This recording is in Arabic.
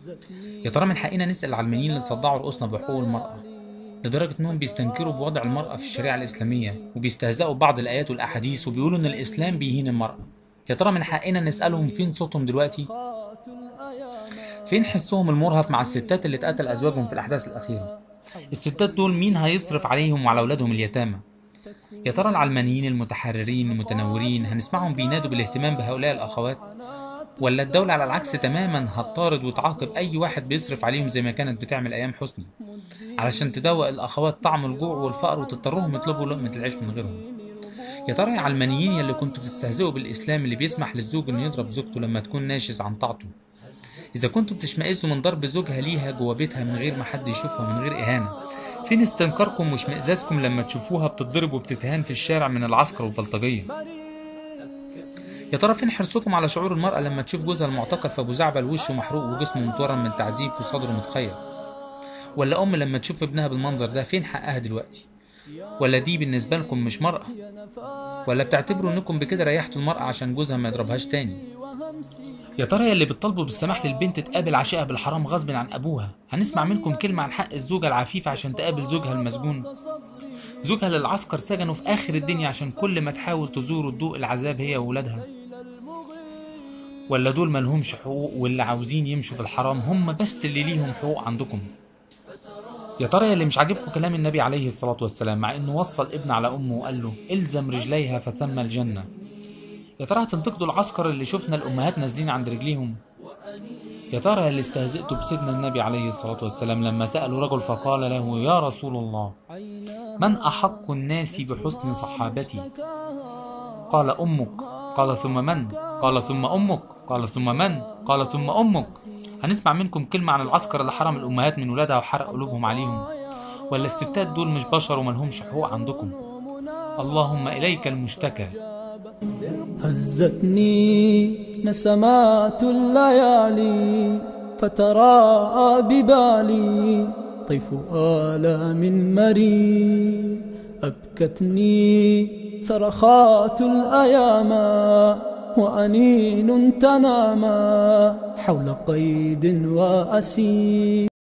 يا ترى من حقنا نسأل العلمانيين اللي صدعوا رؤوسنا بحقوق المرأة لدرجة انهم بيستنكروا بوضع المرأة في الشريعة الإسلامية وبيستهزئوا ببعض الآيات والأحاديث وبيقولوا إن الإسلام بيهين المرأة؟ يا ترى من حقنا نسألهم فين صوتهم دلوقتي؟ فين حسهم المرهف مع الستات اللي اتقتل أزواجهم في الأحداث الأخيرة؟ الستات دول مين هيصرف عليهم وعلى أولادهم اليتامى؟ يا ترى العلمانيين المتحررين المتنورين هنسمعهم بينادوا بالاهتمام بهؤلاء الأخوات؟ ولا الدولة على العكس تماما هتطارد وتعاقب أي واحد بيصرف عليهم زي ما كانت بتعمل أيام حسني علشان تدوق الأخوات طعم الجوع والفقر وتضطرهم يطلبوا لقمة العيش من غيرهم؟ يا ترى يا علمانيين يلي كنتوا بتستهزئوا بالإسلام اللي بيسمح للزوج إنه يضرب زوجته لما تكون ناشز عن طاعته، إذا كنتوا بتشمئزوا من ضرب زوجها ليها جوا بيتها من غير ما حد يشوفها من غير إهانة، فين استنكاركم واشمئزازكم لما تشوفوها بتتضرب وبتتهان في الشارع من العسكر والبلطجية؟ يا ترى فين حرصكم على شعور المرأة لما تشوف جوزها المعتقل في أبو زعبل وشه محروق وجسمه متورم من التعذيب وصدره متخيط؟ ولا أم لما تشوف ابنها بالمنظر ده فين حقها دلوقتي؟ ولا دي بالنسبة لكم مش مرأة؟ ولا بتعتبروا انكم بكده ريحتوا المرأة عشان جوزها ما يضربهاش تاني؟ يا ترى يلي بتطالبوا بالسماح للبنت تقابل عشيقها بالحرام غصب عن ابوها هنسمع منكم كلمة عن حق الزوجة العفيفة عشان تقابل زوجها المسجون؟ زوجها للعسكر سجنه في اخر الدنيا عشان كل ما تحاول تزور وتدوق العذاب هي وولادها؟ ولا دول ملهمش حقوق واللي عاوزين يمشوا في الحرام هم بس اللي ليهم حقوق عندكم؟ يا ترى يلي مش عاجبكم كلام النبي عليه الصلاة والسلام مع انه وصل ابن على امه وقال له الزم رجليها فثم الجنة، يا ترى هتنتقدوا العسكر اللي شفنا الامهات نازلين عند رجليهم؟ يا ترى اللي استهزئتوا بسيدنا النبي عليه الصلاة والسلام لما سألوا رجل فقال له يا رسول الله من أحق الناس بحسن صحابتي؟ قال أمك. قال ثم من؟ قال ثم أمك. قال ثم من؟ قال ثم أمك. هنسمع منكم كلمة عن العسكر اللي حرم الأمهات من ولادها وحرق قلوبهم عليهم؟ ولا الستات دول مش بشر وملهمش حقوق عندكم؟ اللهم إليك المشتكى. هزتني نسمات الليالي فتراءى ببالي طيف آلام مرير، أبكتني صرخات الأيام وأنين تناما حول قيد وأسير.